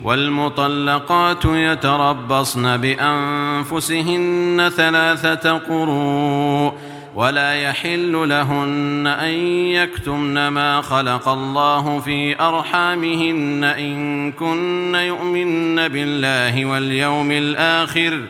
والمطلقات يتربصن بأنفسهن 3 قروء ولا يحل لهن أن يكتمن ما خلق الله في أرحامهن إن كن يؤمن بالله واليوم الآخر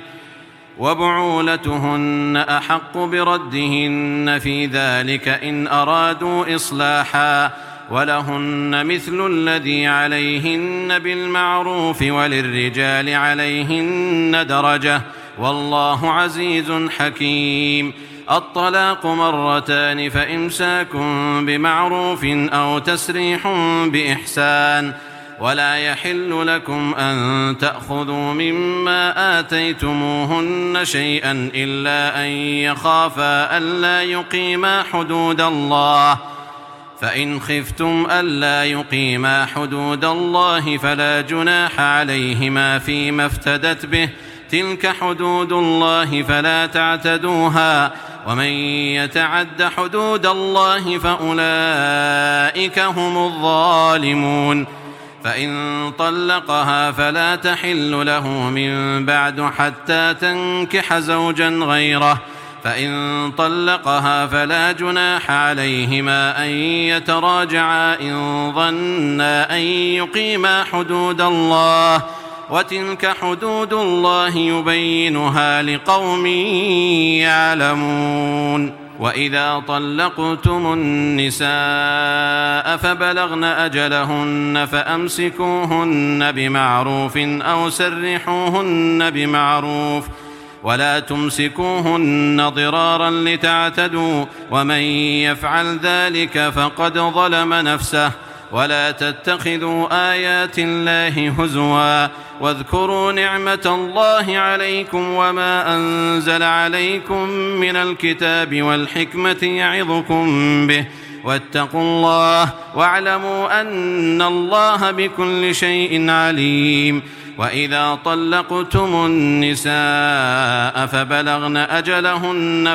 وبعولتهن أحق بردهن في ذلك إن أرادوا إصلاحا ولهن مثل الذي عليهن بالمعروف وللرجال عليهن درجة والله عزيز حكيم. الطلاق 2 فإمساك بمعروف أو تسريح بإحسان ولا يحل لكم أن تأخذوا مما آتيتموهن شيئا إلا أن يخافا ألا يقيما حدود الله فإن خفتم ألا يقيما حدود الله فلا جناح عليهما فيما افتدت به تلك حدود الله فلا تعتدوها ومن يتعد حدود الله فأولئك هم الظالمون. فإن طلقها فلا تحل له من بعد حتى تنكح زوجا غيره فإن طلقها فلا جناح عليهما أن يتراجعا إن ظنا أن يقيما حدود الله وتلك حدود الله يبينها لقوم يعلمون. وإذا طلقتم النساء فبلغن أجلهن فأمسكوهن بمعروف أو سرحوهن بمعروف ولا تمسكوهن ضرارا لتعتدوا ومن يفعل ذلك فقد ظلم نفسه. ولا تتخذوا آيات الله هزوا واذكروا نعمة الله عليكم وما أنزل عليكم من الكتاب والحكمة يعظكم به واتقوا الله واعلموا أن الله بكل شيء عليم. وإذا طلقتم النساء فبلغن أجلهن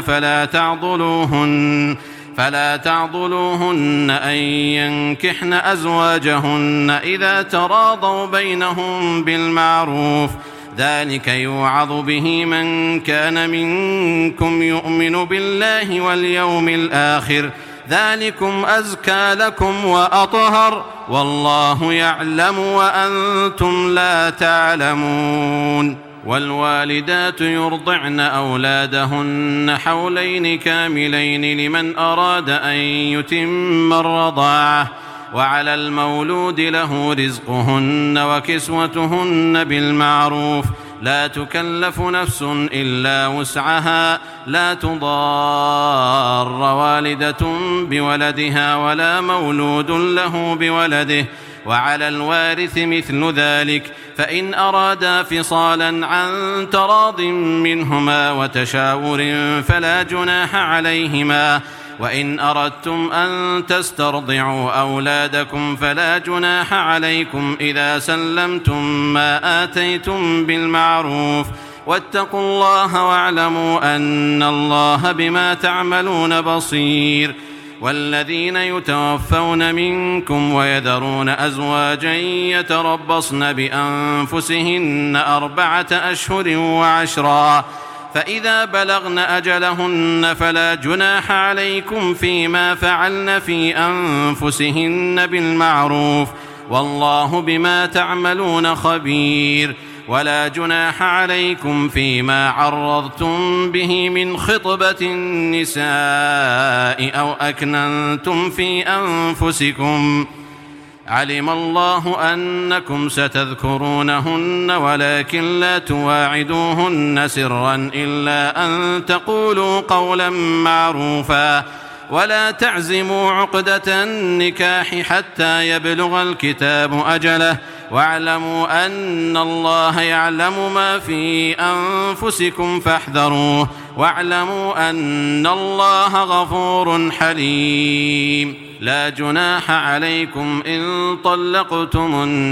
فلا تعضلوهن أن ينكحن أزواجهن إذا تراضوا بينهم بالمعروف ذلك يوعظ به من كان منكم يؤمن بالله واليوم الآخر ذلكم أزكى لكم وأطهر والله يعلم وأنتم لا تعلمون. والوالدات يرضعن أولادهن حولين كاملين لمن أراد أن يتم الرضاعة وعلى المولود له رزقهن وكسوتهن بالمعروف لا تكلف نفس إلا وسعها لا تضار والدة بولدها ولا مولود له بولده وعلى الوارث مثل ذلك فإن أرادا فصالا عن تراض منهما وتشاور فلا جناح عليهما. وإن أردتم أن تسترضعوا أولادكم فلا جناح عليكم إذا سلمتم ما آتيتم بالمعروف واتقوا الله واعلموا أن الله بما تعملون بصير. والذين يتوفون منكم ويذرون أزواجا يتربصن بأنفسهن 4 أشهر و10 فإذا بلغن أجلهن فلا جناح عليكم فيما فعلن في أنفسهن بالمعروف والله بما تعملون خبير. ولا جناح عليكم فيما عرضتم به من خطبة النساء أو أكننتم في أنفسكم علم الله أنكم ستذكرونهن ولكن لا تواعدوهن سرا إلا أن تقولوا قولا معروفا ولا تعزموا عقدة النكاح حتى يبلغ الكتاب أجله واعلموا أن الله يعلم ما في أنفسكم فاحذروه واعلموا أن الله غفور حليم. لا جناح عليكم إن طلقتم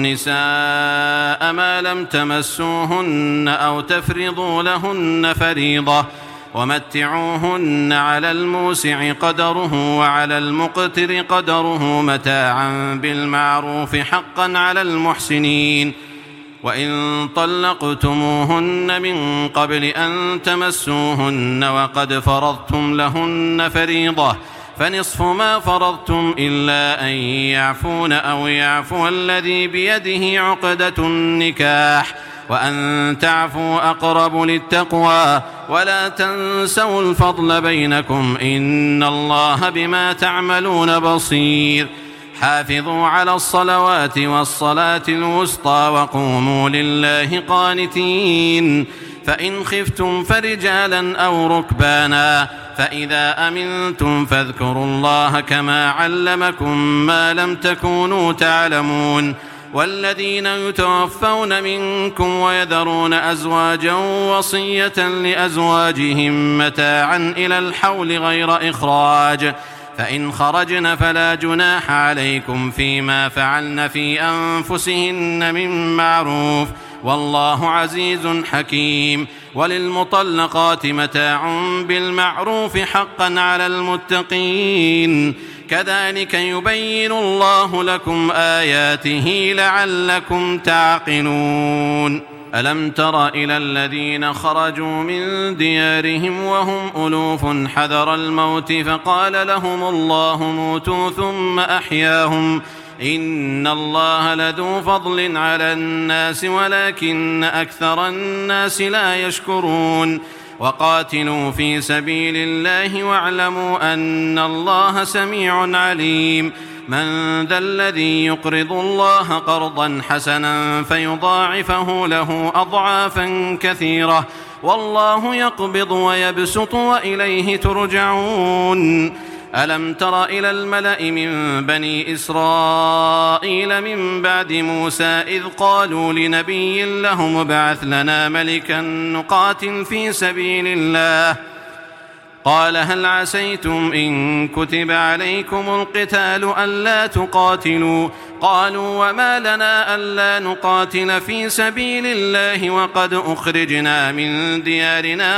النساء ما لم تمسوهن أو تفرضوا لهن فريضة ومتعوهن على الموسع قدره وعلى المقتر قدره متاعا بالمعروف حقا على المحسنين. وإن طلقتموهن من قبل أن تمسوهن وقد فرضتم لهن فريضة فنصف ما فرضتم إلا أن يعفون أو يعفو الذي بيده عقدة النكاح وأن تعفوا أقرب للتقوى ولا تنسوا الفضل بينكم إن الله بما تعملون بصير. حافظوا على الصلوات والصلاة الوسطى وقوموا لله قانتين. فإن خفتم فرجالا أو ركبانا فإذا أمنتم فاذكروا الله كما علمكم ما لم تكونوا تعلمون. والذين يتوفون منكم ويذرون أزواجا وصية لأزواجهم متاعا إلى الحول غير إخراج فإن خرجن فلا جناح عليكم فيما فعلن في أنفسهن من معروف والله عزيز حكيم. وللمطلقات متاع بالمعروف حقا على المتقين كذلك يبين الله لكم آياته لعلكم تعقلون. ألم تر إلى الذين خرجوا من ديارهم وهم ألوف حذر الموت فقال لهم الله موتوا ثم أحياهم إن الله لذو فضل على الناس ولكن أكثر الناس لا يشكرون. وقاتلوا في سبيل الله واعلموا أن الله سميع عليم. من ذا الذي يقرض الله قرضا حسنا فيضاعفه له أضعافا كثيرة والله يقبض ويبسط وإليه ترجعون. ألم تر إلى الملأ من بني إسرائيل من بعد موسى إذ قالوا لنبي لهم ابعث لنا ملكا نقاتل في سبيل الله قال هل عسيتم إن كتب عليكم القتال ألا تقاتلوا قالوا وما لنا ألا نقاتل في سبيل الله وقد أخرجنا من ديارنا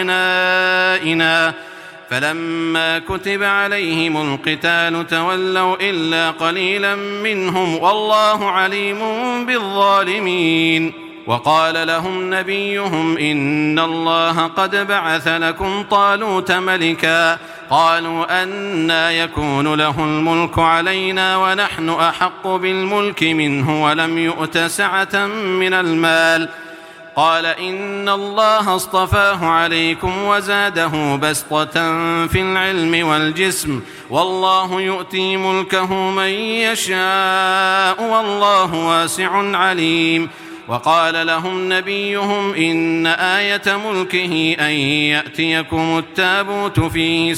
وأبنائنا فلما كتب عليهم القتال تولوا إلا قليلا منهم والله عليم بالظالمين. وقال لهم نبيهم إن الله قد بعث لكم طالوت ملكا قالوا أنى يكون له الملك علينا ونحن أحق بالملك منه ولم يؤت سعة من المال قال إن الله اصطفاه عليكم وزاده بسطة في العلم والجسم والله يؤتي ملكه من يشاء والله واسع عليم. وقال لهم نبيهم إن آية ملكه أن يأتيكم التابوت فيه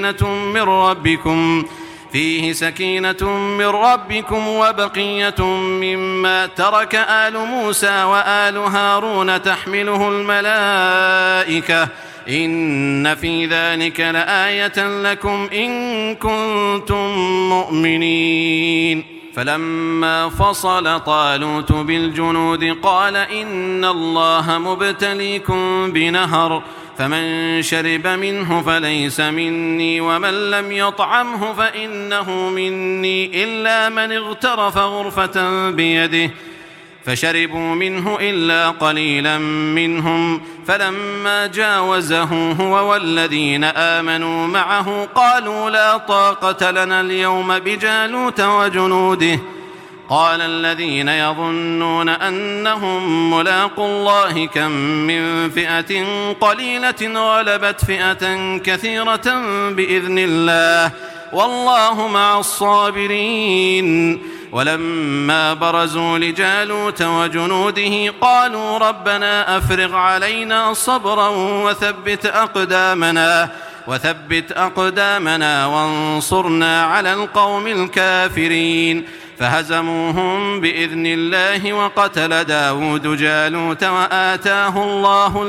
سكينة من ربكم وبقية مما ترك آل موسى وآل هارون تحمله الملائكة إن في ذلك لآية لكم إن كنتم مؤمنين. فلما فصل طالوت بالجنود قال إن الله مبتليكم بنهر فمن شرب منه فليس مني ومن لم يطعمه فإنه مني إلا من اغترف غرفة بيده فشربوا منه إلا قليلا منهم فلما جاوزه هو والذين آمنوا معه قالوا لا طاقة لنا اليوم بجالوت وجنوده قال الذين يظنون أنهم ملاقوا الله كم من فئة قليلة غلبت فئة كثيرة بإذن الله والله مع الصابرين. ولما برزوا لجالوت وجنوده قالوا ربنا أفرغ علينا صبرا وثبت أقدامنا وانصرنا على القوم الكافرين فهزموهم بإذن الله وقتل داود جالوت وآتاه الله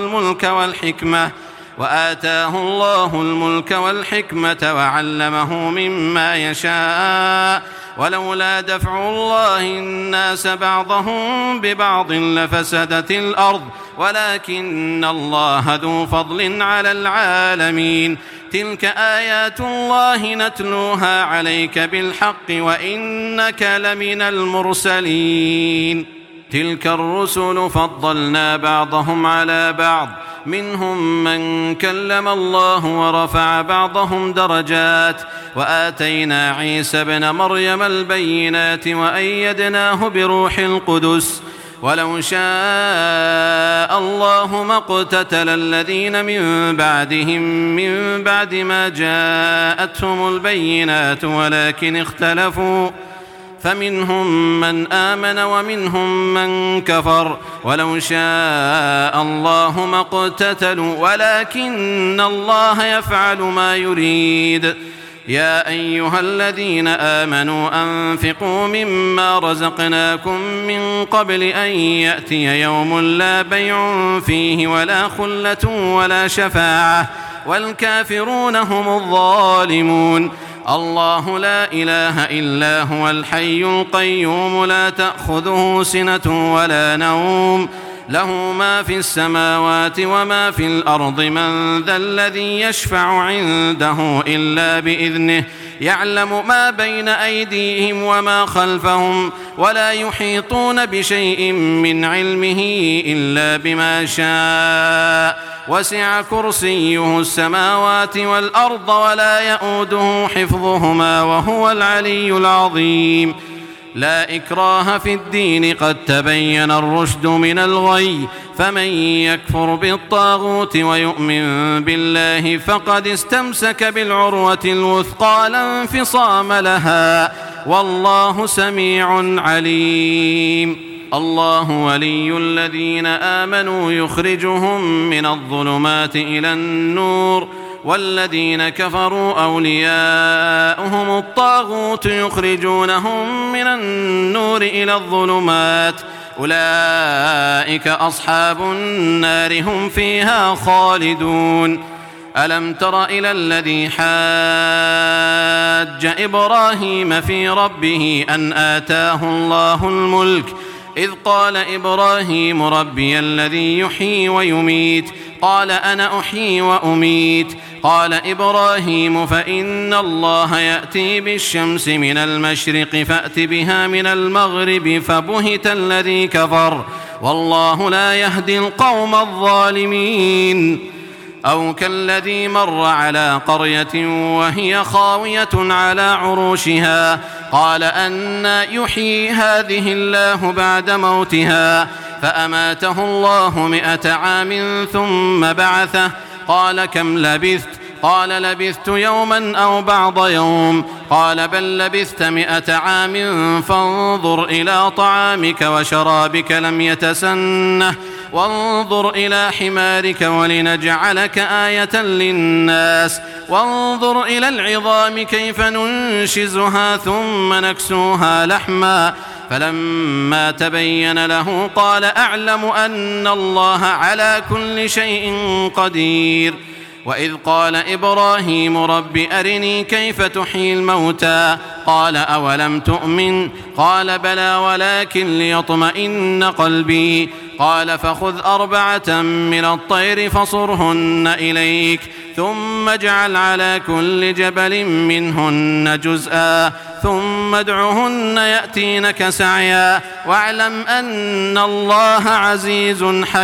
الملك والحكمة وعلمه مما يشاء ولولا دفع الله الناس بعضهم ببعض لفسدت الأرض ولكن الله ذو فضل على العالمين. تلك آيات الله نتلوها عليك بالحق وإنك لمن المرسلين. تلك الرسل فضلنا بعضهم على بعض منهم من كلم الله ورفع بعضهم درجات وآتينا عيسى ابن مريم البينات وأيدناه بروح القدس ولو شاء الله ما اقتتل الذين من بعدهم من بعد ما جاءتهم البينات ولكن اختلفوا فمنهم من آمن ومنهم من كفر ولو شاء الله ما اقتتلوا ولكن الله يفعل ما يريد يا أيها الذين آمنوا أنفقوا مما رزقناكم من قبل أن يأتي يوم لا بيع فيه ولا خلة ولا شفاعة والكافرون هم الظالمون الله لا إله إلا هو الحي القيوم لا تأخذه سنة ولا نوم له ما في السماوات وما في الأرض من ذا الذي يشفع عنده إلا بإذنه يعلم ما بين أيديهم وما خلفهم ولا يحيطون بشيء من علمه إلا بما شاء وسع كرسيه السماوات والأرض ولا يؤوده حفظهما وهو العلي العظيم لا إكراه في الدين قد تبين الرشد من الغي فمن يكفر بالطاغوت ويؤمن بالله فقد استمسك بالعروة الوثقى لا انفصام لها والله سميع عليم الله ولي الذين آمنوا يخرجهم من الظلمات إلى النور والذين كفروا أولياؤهم الطاغوت يخرجونهم من النور إلى الظلمات أولئك أصحاب النار هم فيها خالدون ألم تر إلى الذي حاج إبراهيم في ربه أن آتاه الله الملك إذ قال إبراهيم ربي الذي يحيي ويميت قال أنا أحيي وأميت قال إبراهيم فإن الله يأتي بالشمس من المشرق فأت بها من المغرب فبهت الذي كفر والله لا يهدي القوم الظالمين أو كالذي مر على قرية وهي خاوية على عروشها قال أنى يحيي هذه الله بعد موتها فأماته الله 100 عام ثم بعثه قال كم لبثت قال لبثت يوما أو بعض يوم قال بل لبثت 100 عام فانظر إلى طعامك وشرابك لم يتسنه وانظر إلى حمارك ولنجعلك آية للناس وانظر إلى العظام كيف ننشزها ثم نكسوها لحما فلما تبين له قال أعلم أن الله على كل شيء قدير وإذ قال إبراهيم رب أرني كيف تحيي الموتى قال أولم تؤمن قال بلى ولكن ليطمئن قلبي قال فخذ 4 من الطير فصرهن إليك ثم اجعل على كل جبل منهن جزءا ثم ادعهن يأتينك سعيا واعلم أن الله عزيز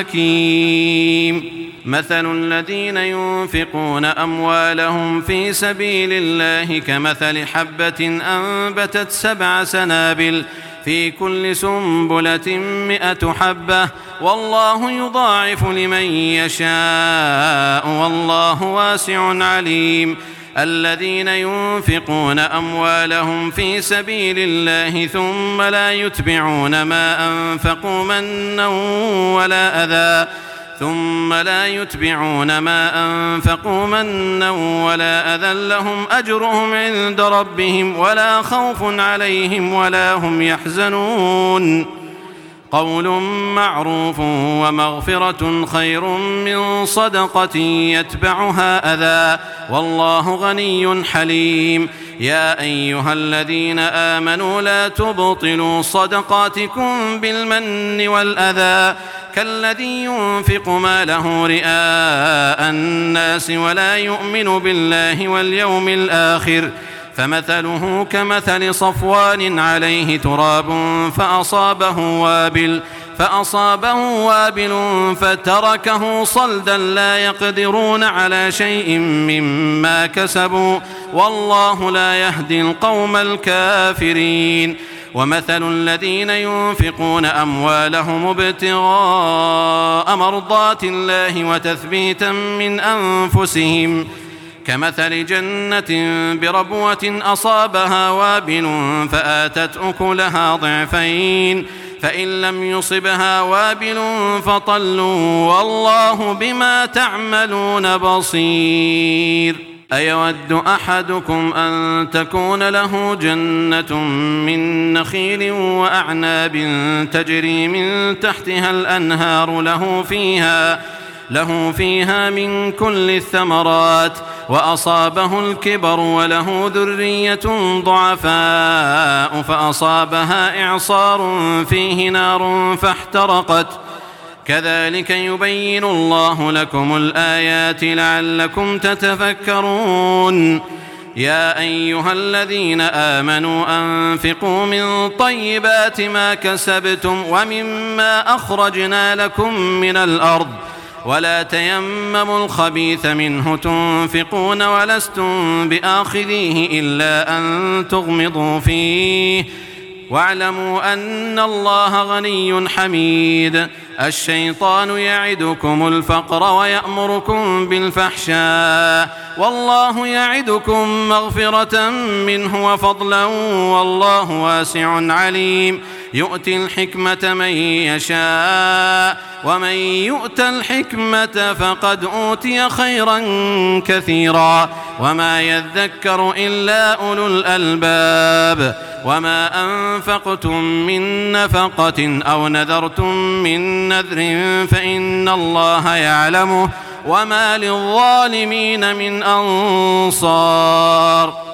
حكيم مثل الذين ينفقون أموالهم في سبيل الله كمثل حبة أنبتت 7 سنابل في كل سنبلة 100 حبة والله يضاعف لمن يشاء والله واسع عليم الذين ينفقون أموالهم في سبيل الله ثم لا يتبعون ما أنفقوا منا ولا أذى لهم أجرهم عند ربهم ولا خوف عليهم ولا هم يحزنون قول معروف ومغفرة خير من صدقة يتبعها أذى والله غني حليم يا أيها الذين آمنوا لا تبطلوا صدقاتكم بالمن والأذى كالذي ينفق ماله رئاء الناس ولا يؤمن بالله واليوم الآخر فمثله كمثل صفوان عليه تراب فأصابه وابل فتركه صلدا لا يقدرون على شيء مما كسبوا والله لا يهدي القوم الكافرين. ومثل الذين ينفقون أموالهم ابتغاء مرضات الله وتثبيتا من أنفسهم كمثل جنة بربوة أصابها وابل فآتت أكلها ضعفين فإن لم يصبها وابل فطل والله بما تعملون بصير. أيود أحدكم أن تكون له جنة من نخيل وأعناب تجري من تحتها الأنهار له فيها من كل الثمرات وأصابه الكبر وله ذرية ضعفاء فأصابها إعصار فيه نار فاحترقت كذلك يبين الله لكم الآيات لعلكم تتفكرون. يا أيها الذين آمنوا أنفقوا من طيبات ما كسبتم ومما أخرجنا لكم من الأرض ولا تيمموا الخبيث منه تنفقون ولستم بآخذيه إلا أن تغمضوا فيه واعلموا أن الله غني حميد. الشيطان يعدكم الفقر ويأمركم بالفحشاء والله يعدكم مغفرة منه وفضلا والله واسع عليم. يؤتي الحكمة من يشاء ومن يؤت الحكمة فقد أوتي خيرا كثيرا وما يذكر إلا أولو الألباب. وما أنفقتم من نفقة أو نذرتم من نذر فإن الله يعلمه وما للظالمين من أنصار.